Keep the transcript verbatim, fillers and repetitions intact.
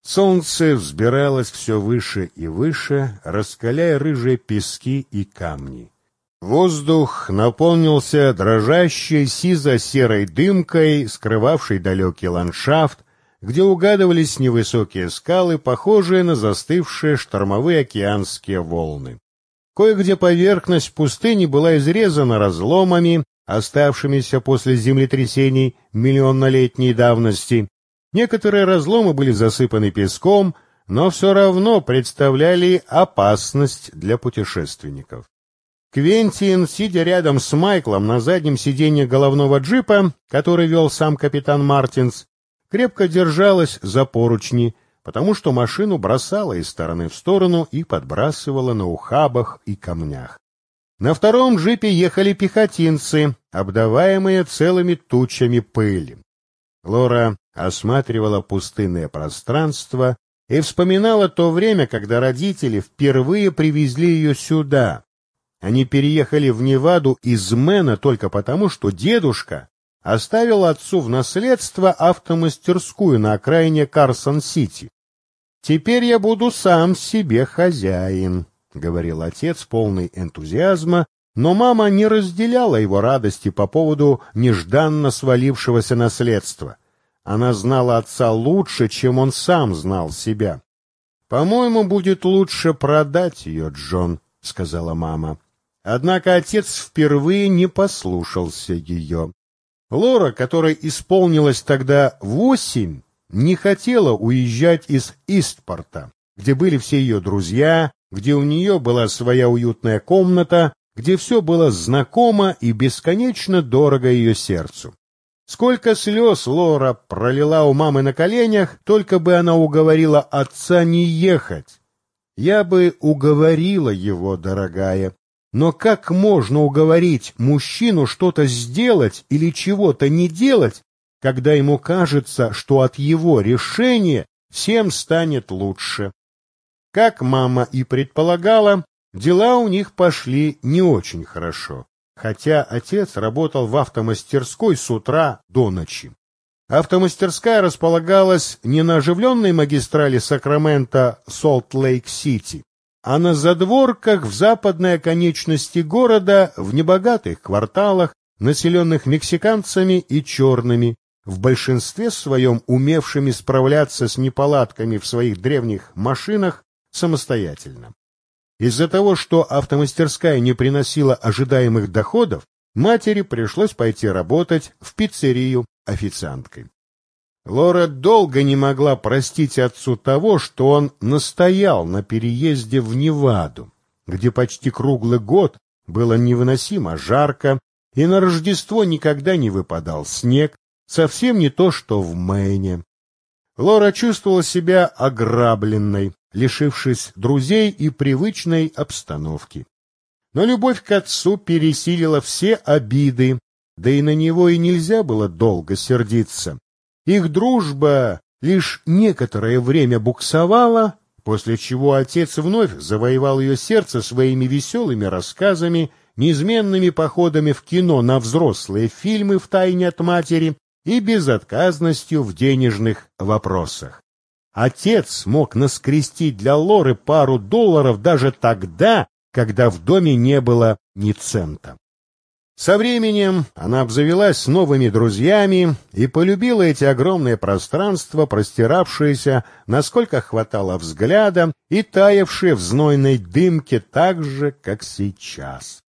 Солнце взбиралось все выше и выше, раскаляя рыжие пески и камни. Воздух наполнился дрожащей сизо-серой дымкой, скрывавшей далекий ландшафт, где угадывались невысокие скалы, похожие на застывшие штормовые океанские волны. Кое-где поверхность пустыни была изрезана разломами, оставшимися после землетрясений миллионнолетней давности. Некоторые разломы были засыпаны песком, но все равно представляли опасность для путешественников. Квентин, сидя рядом с Майклом на заднем сиденье головного джипа, который вел сам капитан Мартинс, крепко держалась за поручни, потому что машину бросала из стороны в сторону и подбрасывала на ухабах и камнях. На втором джипе ехали пехотинцы, обдаваемые целыми тучами пыли. Лора осматривала пустынное пространство и вспоминала то время, когда родители впервые привезли ее сюда. Они переехали в Неваду из Мэна только потому, что дедушка оставил отцу в наследство автомастерскую на окраине Карсон-Сити. «Теперь я буду сам себе хозяин», — говорил отец, полный энтузиазма, но мама не разделяла его радости по поводу нежданно свалившегося наследства. Она знала отца лучше, чем он сам знал себя. «По-моему, будет лучше продать ее, Джон», — сказала мама. Однако отец впервые не послушался ее. Лора, которой исполнилось тогда восемь, не хотела уезжать из Истпорта, где были все ее друзья, где у нее была своя уютная комната, где все было знакомо и бесконечно дорого ее сердцу. Сколько слез Лора пролила у мамы на коленях, только бы она уговорила отца не ехать. «Я бы уговорила его, дорогая, но как можно уговорить мужчину что-то сделать или чего-то не делать, когда ему кажется, что от его решения всем станет лучше?» Как мама и предполагала, дела у них пошли не очень хорошо, хотя отец работал в автомастерской с утра до ночи. Автомастерская располагалась не на оживленной магистрали Сакраменто-Солт-Лейк-Сити, а на задворках в западной оконечности города, в небогатых кварталах, населенных мексиканцами и черными, в большинстве своем умевшими справляться с неполадками в своих древних машинах самостоятельно. Из-за того, что автомастерская не приносила ожидаемых доходов, матери пришлось пойти работать в пиццерию официанткой. Лора долго не могла простить отцу того, что он настоял на переезде в Неваду, где почти круглый год было невыносимо жарко, и на Рождество никогда не выпадал снег, совсем не то, что в Мэйне. Лора чувствовала себя ограбленной, лишившись друзей и привычной обстановки. Но любовь к отцу пересилила все обиды, да и на него и нельзя было долго сердиться. Их дружба лишь некоторое время буксовала, после чего отец вновь завоевал ее сердце своими веселыми рассказами, неизменными походами в кино на взрослые фильмы втайне от матери и безотказностью в денежных вопросах. Отец мог наскрестить для Лоры пару долларов даже тогда, когда в доме не было ни цента. Со временем она обзавелась новыми друзьями и полюбила эти огромные пространства, простиравшиеся, насколько хватало взгляда, и таявшие в знойной дымке так же, как сейчас.